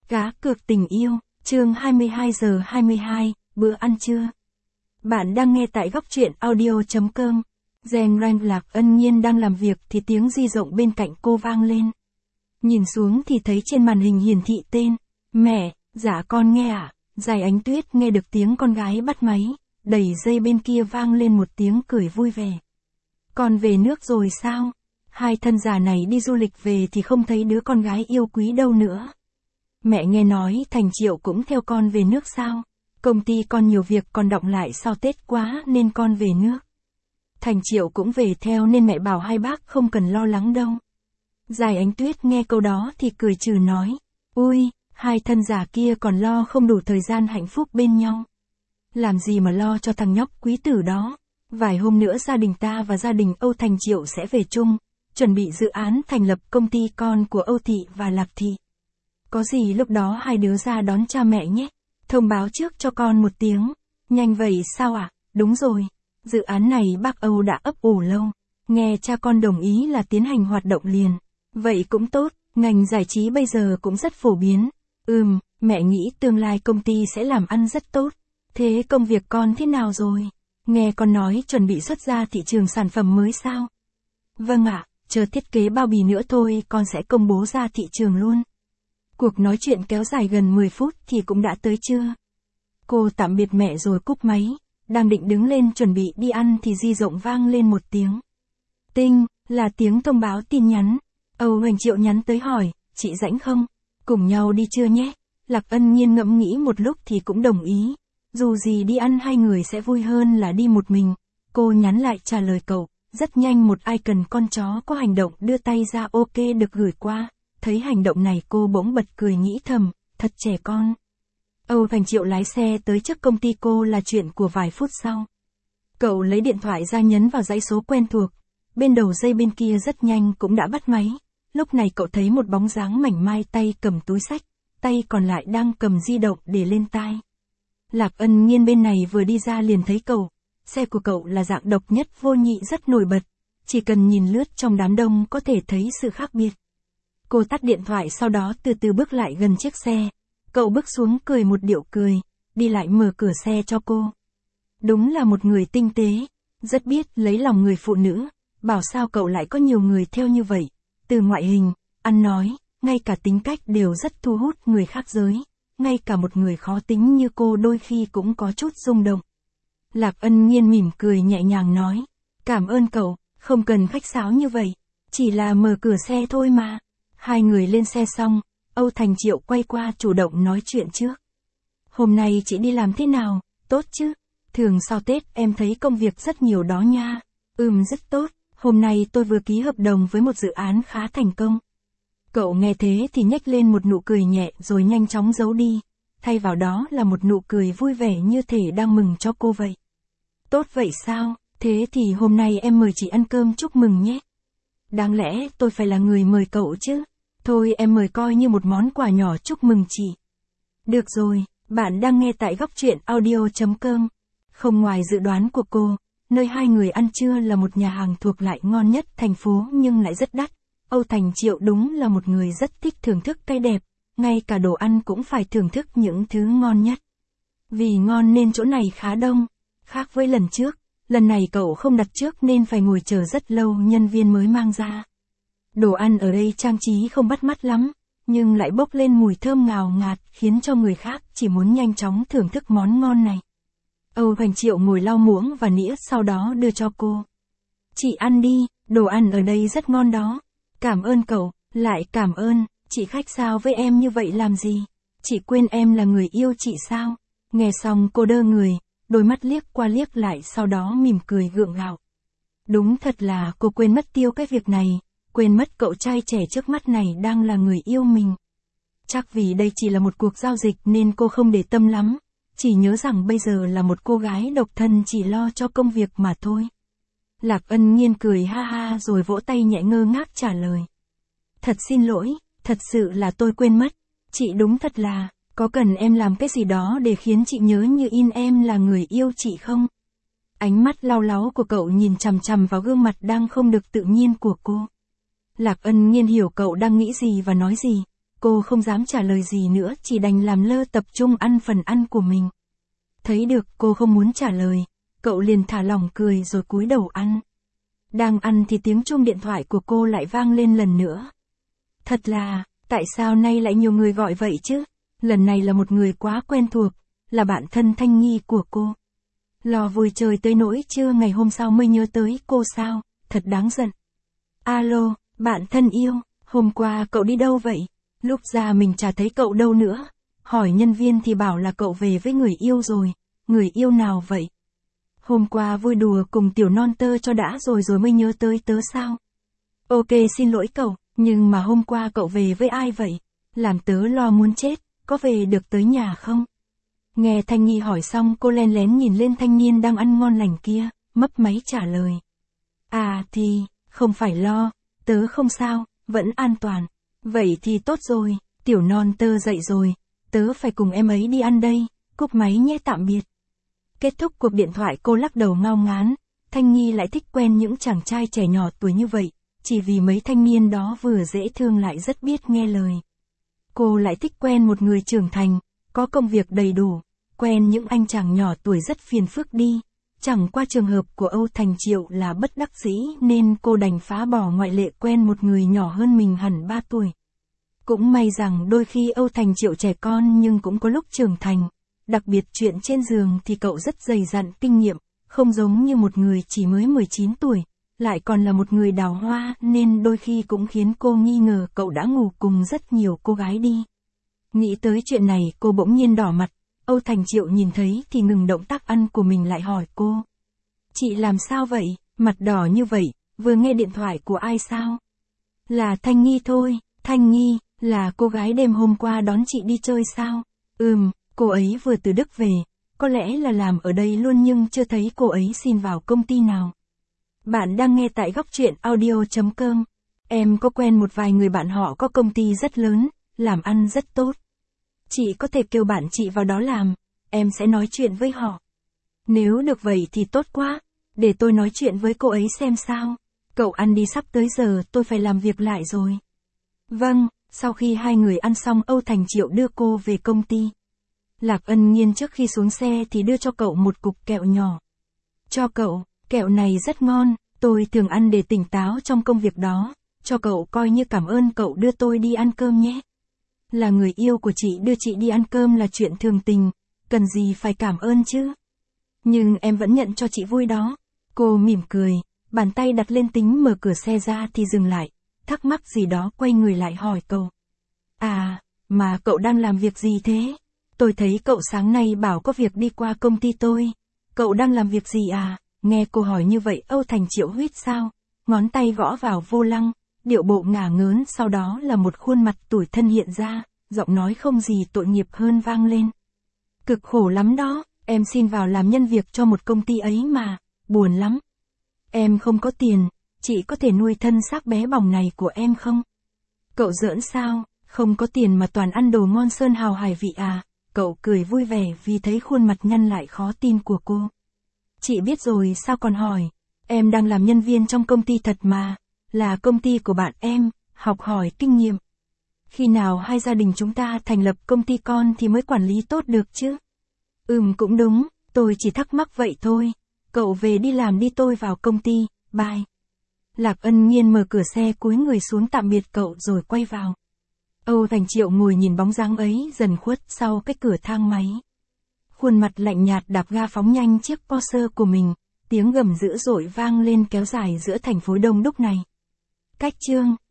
Cá cược tình yêu, chương 22 giờ 22, bữa ăn trưa. Bạn đang nghe tại góc truyện audio.com. Rèn rang Lạc Ân Nhiên đang làm việc thì tiếng di động bên cạnh cô vang lên. Nhìn xuống thì thấy trên màn hình hiển thị tên. Mẹ, dạ con nghe ạ. Giải Ánh Tuyết nghe được tiếng con gái bắt máy, đẩy dây bên kia vang lên một tiếng cười vui vẻ. Con về nước rồi sao? Hai thân già này đi du lịch về thì không thấy đứa con gái yêu quý đâu nữa. Mẹ nghe nói Thành Triệu cũng theo con về nước sao? Công ty con nhiều việc còn đọng lại sau Tết quá nên con về nước. Thành Triệu cũng về theo nên mẹ bảo hai bác không cần lo lắng đâu. Giải Ánh Tuyết nghe câu đó thì cười trừ nói. Ui, hai thân già kia còn lo không đủ thời gian hạnh phúc bên nhau. Làm gì mà lo cho thằng nhóc quý tử đó. Vài hôm nữa gia đình ta và gia đình Âu Thành Triệu sẽ về chung, chuẩn bị dự án thành lập công ty con của Âu Thị và Lạc Thị. Có gì lúc đó hai đứa ra đón cha mẹ nhé. Thông báo trước cho con một tiếng. Nhanh vậy sao ạ? Đúng rồi. Dự án này bác Âu đã ấp ủ lâu. Nghe cha con đồng ý là tiến hành hoạt động liền. Vậy cũng tốt, ngành giải trí bây giờ cũng rất phổ biến. Mẹ nghĩ tương lai công ty sẽ làm ăn rất tốt. Thế công việc con thế nào rồi? Nghe con nói chuẩn bị xuất ra thị trường sản phẩm mới sao? Vâng ạ, chờ thiết kế bao bì nữa thôi con sẽ công bố ra thị trường luôn. Cuộc nói chuyện kéo dài gần 10 phút thì cũng đã tới trưa. Cô tạm biệt mẹ rồi cúp máy, đang định đứng lên chuẩn bị đi ăn thì di động vang lên một tiếng. Tinh, là tiếng thông báo tin nhắn. Âu Hoành Triệu nhắn tới hỏi, chị rảnh không? Cùng nhau đi trưa nhé. Lạc Ân Nhiên ngẫm nghĩ một lúc thì cũng đồng ý. Dù gì đi ăn hai người sẽ vui hơn là đi một mình. Cô nhắn lại trả lời cậu, rất nhanh một icon con chó có hành động đưa tay ra ok được gửi qua. Thấy hành động này cô bỗng bật cười nghĩ thầm, thật trẻ con. Âu Thành Triệu lái xe tới trước công ty cô là chuyện của vài phút sau. Cậu lấy điện thoại ra nhấn vào dãy số quen thuộc. Bên đầu dây bên kia rất nhanh cũng đã bắt máy. Lúc này cậu thấy một bóng dáng mảnh mai tay cầm túi xách, tay còn lại đang cầm di động để lên tai. Lạc Ân Nhiên bên này vừa đi ra liền thấy cậu. Xe của cậu là dạng độc nhất vô nhị rất nổi bật. Chỉ cần nhìn lướt trong đám đông có thể thấy sự khác biệt. Cô tắt điện thoại sau đó từ từ bước lại gần chiếc xe. Cậu bước xuống cười một điệu cười, đi lại mở cửa xe cho cô. Đúng là một người tinh tế, rất biết lấy lòng người phụ nữ. Bảo sao cậu lại có nhiều người theo như vậy. Từ ngoại hình, ăn nói, ngay cả tính cách đều rất thu hút người khác giới. Ngay cả một người khó tính như cô đôi khi cũng có chút rung động. Lạc Ân Nhiên mỉm cười nhẹ nhàng nói. Cảm ơn cậu, không cần khách sáo như vậy. Chỉ là mở cửa xe thôi mà. Hai người lên xe xong, Âu Thành Triệu quay qua chủ động nói chuyện trước. Hôm nay chị đi làm thế nào, tốt chứ? Thường sau Tết em thấy công việc rất nhiều đó nha. Rất tốt, hôm nay tôi vừa ký hợp đồng với một dự án khá thành công. Cậu nghe thế thì nhếch lên một nụ cười nhẹ rồi nhanh chóng giấu đi. Thay vào đó là một nụ cười vui vẻ như thể đang mừng cho cô vậy. Tốt vậy sao, thế thì hôm nay em mời chị ăn cơm chúc mừng nhé. Đáng lẽ tôi phải là người mời cậu chứ. Thôi em mời coi như một món quà nhỏ chúc mừng chị. Được rồi, bạn đang nghe tại góc truyện audio.com. Không ngoài dự đoán của cô, nơi hai người ăn trưa là một nhà hàng thuộc lại ngon nhất thành phố nhưng lại rất đắt. Âu Thành Triệu đúng là một người rất thích thưởng thức cái đẹp, ngay cả đồ ăn cũng phải thưởng thức những thứ ngon nhất. Vì ngon nên chỗ này khá đông, khác với lần trước, lần này cậu không đặt trước nên phải ngồi chờ rất lâu nhân viên mới mang ra. Đồ ăn ở đây trang trí không bắt mắt lắm, nhưng lại bốc lên mùi thơm ngào ngạt khiến cho người khác chỉ muốn nhanh chóng thưởng thức món ngon này. Âu Hoành Triệu ngồi lau muỗng và nĩa sau đó đưa cho cô. Chị ăn đi, đồ ăn ở đây rất ngon đó. Cảm ơn cậu, lại cảm ơn, chị khách sáo với em như vậy làm gì? Chị quên em là người yêu chị sao? Nghe xong cô đơ người, đôi mắt liếc qua liếc lại sau đó mỉm cười gượng gạo. Đúng thật là cô quên mất tiêu cái việc này, quên mất cậu trai trẻ trước mắt này đang là người yêu mình. Chắc vì đây chỉ là một cuộc giao dịch nên cô không để tâm lắm, chỉ nhớ rằng bây giờ là một cô gái độc thân chỉ lo cho công việc mà thôi. Lạc Ân Nhiên cười ha ha rồi vỗ tay nhẹ ngơ ngác trả lời. Thật xin lỗi, thật sự là tôi quên mất. Chị đúng thật là, có cần em làm cái gì đó để khiến chị nhớ như in em là người yêu chị không? Ánh mắt lau láu của cậu nhìn chằm chằm vào gương mặt đang không được tự nhiên của cô. Lạc Ân Nhiên hiểu cậu đang nghĩ gì và nói gì. cô không dám trả lời gì nữa, chỉ đành làm lơ tập trung ăn phần ăn của mình. Thấy được cô không muốn trả lời, cậu liền thả lỏng cười rồi cúi đầu ăn. Đang ăn thì tiếng chuông điện thoại của cô lại vang lên lần nữa. Thật là, tại sao nay lại nhiều người gọi vậy chứ? Lần này là một người quá quen thuộc, là bạn thân Thanh Nghi của cô. Lò vùi trời tới nỗi trưa ngày hôm sau mới nhớ tới cô sao, thật đáng giận. Alo, bạn thân yêu, hôm qua cậu đi đâu vậy? Lúc ra mình chả thấy cậu đâu nữa. Hỏi nhân viên thì bảo là cậu về với người yêu rồi. Người yêu nào vậy? Hôm qua vui đùa cùng tiểu non tơ cho đã rồi mới nhớ tới tớ sao? Ok, xin lỗi cậu, nhưng mà hôm qua cậu về với ai vậy? Làm tớ lo muốn chết, có về được tới nhà không? Nghe Thanh Nghi hỏi xong, cô len lén nhìn lên thanh niên đang ăn ngon lành kia, mấp máy trả lời. À thì, không phải lo, tớ không sao, vẫn an toàn. Vậy thì tốt rồi, tiểu non tơ dậy rồi, tớ phải cùng em ấy đi ăn đây, cúp máy nhé, tạm biệt. Kết thúc cuộc điện thoại, cô lắc đầu ngao ngán. Thanh Nghi lại thích quen những chàng trai trẻ nhỏ tuổi như vậy, chỉ vì mấy thanh niên đó vừa dễ thương lại rất biết nghe lời. Cô lại thích quen một người trưởng thành, có công việc đầy đủ, quen những anh chàng nhỏ tuổi rất phiền phức đi. Chẳng qua trường hợp của Âu Thành Triệu là bất đắc dĩ nên cô đành phá bỏ ngoại lệ quen một người nhỏ hơn mình hẳn 3 tuổi. Cũng may rằng đôi khi Âu Thành Triệu trẻ con nhưng cũng có lúc trưởng thành. Đặc biệt chuyện trên giường thì cậu rất dày dặn kinh nghiệm, không giống như một người chỉ mới 19 tuổi, lại còn là một người đào hoa nên đôi khi cũng khiến cô nghi ngờ cậu đã ngủ cùng rất nhiều cô gái đi. Nghĩ tới chuyện này cô bỗng nhiên đỏ mặt, Âu Thành Triệu nhìn thấy thì ngừng động tác ăn của mình lại hỏi cô. Chị làm sao vậy, mặt đỏ như vậy, vừa nghe điện thoại của ai sao? Là Thanh Nghi thôi, Thanh Nghi, là cô gái đêm hôm qua đón chị đi chơi sao? Cô ấy vừa từ Đức về, có lẽ là làm ở đây luôn nhưng chưa thấy cô ấy xin vào công ty nào. Bạn đang nghe tại góc truyện audio.com. Em có quen một vài người bạn họ có công ty rất lớn, làm ăn rất tốt. Chị có thể kêu bạn chị vào đó làm, em sẽ nói chuyện với họ. Nếu được vậy thì tốt quá, để tôi nói chuyện với cô ấy xem sao. Cậu ăn đi, sắp tới giờ tôi phải làm việc lại rồi. Vâng, sau khi hai người ăn xong Âu Thành Triệu đưa cô về công ty. Lạc Ân Nhiên trước khi xuống xe thì đưa cho cậu một cục kẹo nhỏ. Cho cậu, kẹo này rất ngon, tôi thường ăn để tỉnh táo trong công việc đó, cho cậu coi như cảm ơn cậu đưa tôi đi ăn cơm nhé. Là người yêu của chị đưa chị đi ăn cơm là chuyện thường tình, cần gì phải cảm ơn chứ. Nhưng em vẫn nhận cho chị vui đó. Cô mỉm cười, bàn tay đặt lên tính mở cửa xe ra thì dừng lại, thắc mắc gì đó quay người lại hỏi cậu. À, mà cậu đang làm việc gì thế? Tôi thấy cậu sáng nay bảo có việc đi qua công ty tôi. Cậu đang làm việc gì à? Nghe cô hỏi như vậy Âu Thành Triệu huýt sao, ngón tay gõ vào vô lăng, điệu bộ ngả ngớn, sau đó là một khuôn mặt tủi thân hiện ra, giọng nói không gì tội nghiệp hơn vang lên. Cực khổ lắm đó, em xin vào làm nhân việc cho một công ty ấy mà, buồn lắm. Em không có tiền, chị có thể nuôi thân xác bé bỏng này của em không? Cậu giỡn sao, không có tiền mà toàn ăn đồ ngon sơn hào hải vị à? Cậu cười vui vẻ vì thấy khuôn mặt nhăn lại khó tin của cô. Chị biết rồi sao còn hỏi, em đang làm nhân viên trong công ty thật mà, là công ty của bạn em, học hỏi kinh nghiệm. Khi nào hai gia đình chúng ta thành lập công ty con thì mới quản lý tốt được chứ? Cũng đúng, tôi chỉ thắc mắc vậy thôi. Cậu về đi làm đi, tôi vào công ty, bye. Lạc Ân Nhiên mở cửa xe cúi người xuống tạm biệt cậu rồi quay vào. Âu Thành Triệu ngồi nhìn bóng dáng ấy dần khuất sau cái cửa thang máy. Khuôn mặt lạnh nhạt đạp ga phóng nhanh chiếc Porsche của mình, tiếng gầm dữ dội vang lên kéo dài giữa thành phố đông đúc này. Cách chương